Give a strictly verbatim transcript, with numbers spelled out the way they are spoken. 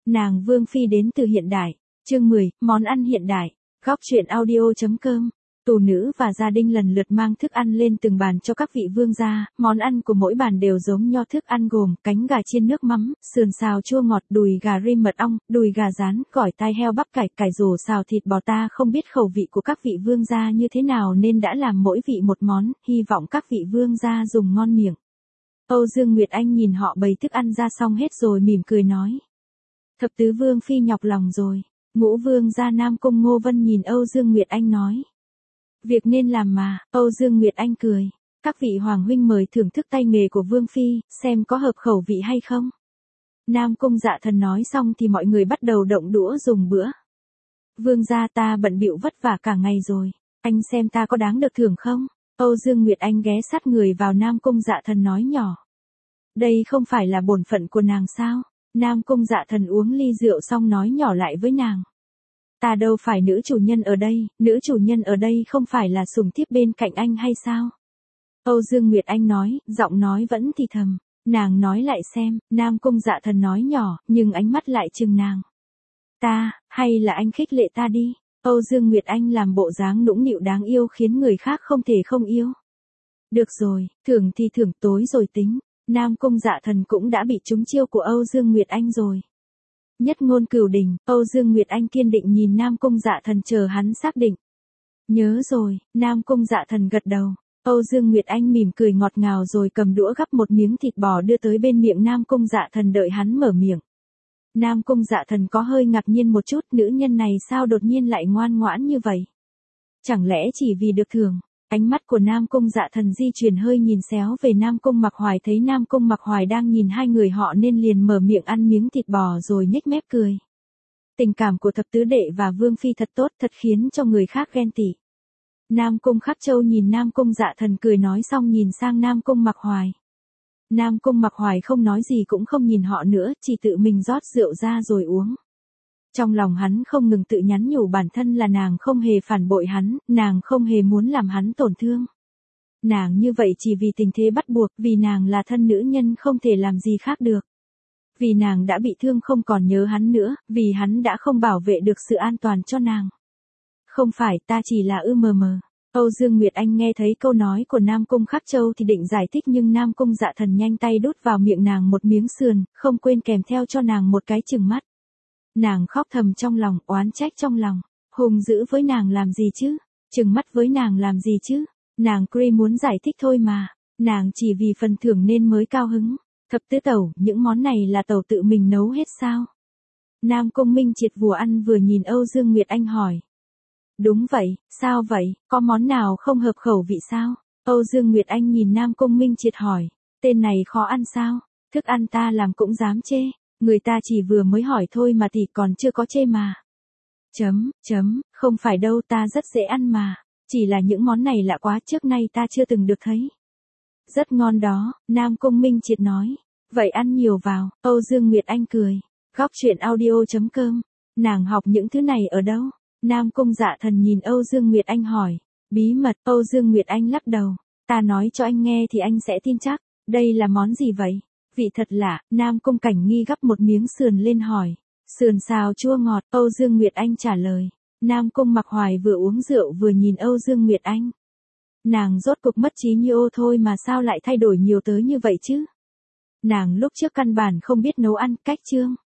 Nàng Vương Phi đến từ hiện đại. Chương mười, món ăn hiện đại. Góc truyện audio.com. Tù nữ và gia đình lần lượt mang thức ăn lên từng bàn cho các vị vương gia, món ăn của mỗi bàn đều giống nho, thức ăn gồm cánh gà chiên nước mắm, sườn xào chua ngọt, đùi gà rim mật ong, đùi gà rán, gỏi tai heo bắp cải, cải rổ xào thịt bò. Ta không biết khẩu vị của các vị vương gia như thế nào nên đã làm mỗi vị một món, hy vọng các vị vương gia dùng ngon miệng. Âu Dương Nguyệt Anh nhìn họ bày thức ăn ra xong hết rồi mỉm cười nói. Thập tứ vương phi nhọc lòng rồi. Ngũ vương gia Nam Cung Ngô Vân nhìn Âu Dương Nguyệt Anh nói. Việc nên làm mà, Âu Dương Nguyệt Anh cười. Các vị hoàng huynh mời thưởng thức tay nghề của Vương Phi, xem có hợp khẩu vị hay không. Nam Cung Dạ Thần nói xong thì mọi người bắt đầu động đũa dùng bữa. Vương gia ta bận bịu vất vả cả ngày rồi, anh xem ta có đáng được thưởng không? Âu Dương Nguyệt Anh ghé sát người vào Nam Cung Dạ Thần nói nhỏ. Đây không phải là bổn phận của nàng sao? Nam Cung Dạ Thần uống ly rượu xong nói nhỏ lại với nàng. Ta đâu phải nữ chủ nhân ở đây, nữ chủ nhân ở đây không phải là sủng thiếp bên cạnh anh hay sao? Âu Dương Nguyệt Anh nói, giọng nói vẫn thì thầm. Nàng nói lại xem, Nam Cung Dạ Thần nói nhỏ, nhưng ánh mắt lại chừng nàng. Ta, hay là anh khích lệ ta đi? Âu Dương Nguyệt Anh làm bộ dáng nũng nịu đáng yêu khiến người khác không thể không yêu. Được rồi, thưởng thì thưởng, tối rồi tính. Nam Cung Dạ Thần cũng đã bị trúng chiêu của Âu Dương Nguyệt Anh rồi. Nhất ngôn cửu đỉnh, Âu Dương Nguyệt Anh kiên định nhìn Nam Cung Dạ Thần chờ hắn xác định. Nhớ rồi, Nam Cung Dạ Thần gật đầu. Âu Dương Nguyệt Anh mỉm cười ngọt ngào rồi cầm đũa gắp một miếng thịt bò đưa tới bên miệng Nam Cung Dạ Thần đợi hắn mở miệng. Nam Cung Dạ Thần có hơi ngạc nhiên một chút, nữ nhân này sao đột nhiên lại ngoan ngoãn như vậy? Chẳng lẽ chỉ vì được thưởng? Ánh mắt của Nam Cung Dạ Thần di chuyển hơi nhìn xéo về Nam Cung Mặc Hoài, thấy Nam Cung Mặc Hoài đang nhìn hai người họ nên liền mở miệng ăn miếng thịt bò rồi nhếch mép cười. Tình cảm của thập tứ đệ và Vương Phi thật tốt, thật khiến cho người khác ghen tị. Nam Cung Khắc Châu nhìn Nam Cung Dạ Thần cười nói xong nhìn sang Nam Cung Mặc Hoài. Nam Cung Mặc Hoài không nói gì cũng không nhìn họ nữa, chỉ tự mình rót rượu ra rồi uống. Trong lòng hắn không ngừng tự nhắn nhủ bản thân là nàng không hề phản bội hắn, nàng không hề muốn làm hắn tổn thương. Nàng như vậy chỉ vì tình thế bắt buộc, vì nàng là thân nữ nhân không thể làm gì khác được. Vì nàng đã bị thương không còn nhớ hắn nữa, vì hắn đã không bảo vệ được sự an toàn cho nàng. Không phải, ta chỉ là ư mờ mờ. Âu Dương Nguyệt Anh nghe thấy câu nói của Nam Cung Khắc Châu thì định giải thích nhưng Nam Cung Dạ Thần nhanh tay đút vào miệng nàng một miếng sườn, không quên kèm theo cho nàng một cái chừng mắt. Nàng khóc thầm trong lòng, oán trách trong lòng, hung dữ với nàng làm gì chứ, trừng mắt với nàng làm gì chứ, nàng Cree muốn giải thích thôi mà, nàng chỉ vì phần thưởng nên mới cao hứng. Thập tứ tẩu, những món này là tẩu tự mình nấu hết sao? Nam Cung Minh Triệt vừa ăn vừa nhìn Âu Dương Nguyệt Anh hỏi. Đúng vậy, sao vậy, có món nào không hợp khẩu vị sao? Âu Dương Nguyệt Anh nhìn Nam Cung Minh Triệt hỏi, tên này khó ăn sao? Thức ăn ta làm cũng dám chê. Người ta chỉ vừa mới hỏi thôi mà thì còn chưa có chê mà. Chấm, chấm, không phải đâu, ta rất dễ ăn mà. Chỉ là những món này lạ quá, trước nay ta chưa từng được thấy. Rất ngon đó, Nam Cung Minh Triệt nói. Vậy ăn nhiều vào, Âu Dương Nguyệt Anh cười. Góc truyện audio.com. Nàng học những thứ này ở đâu? Nam Cung Dạ Thần nhìn Âu Dương Nguyệt Anh hỏi. Bí mật, Âu Dương Nguyệt Anh lắc đầu. Ta nói cho anh nghe thì anh sẽ tin chắc. Đây là món gì vậy? Vị thật lạ, Nam Cung Cảnh Nghi gắp một miếng sườn lên hỏi. Sườn xào chua ngọt, Âu Dương Nguyệt Anh trả lời. Nam Cung Mặc Hoài vừa uống rượu vừa nhìn Âu Dương Nguyệt Anh. Nàng rốt cục mất trí như ô thôi mà sao lại thay đổi nhiều tới như vậy chứ? Nàng lúc trước căn bản không biết nấu ăn, cách chương.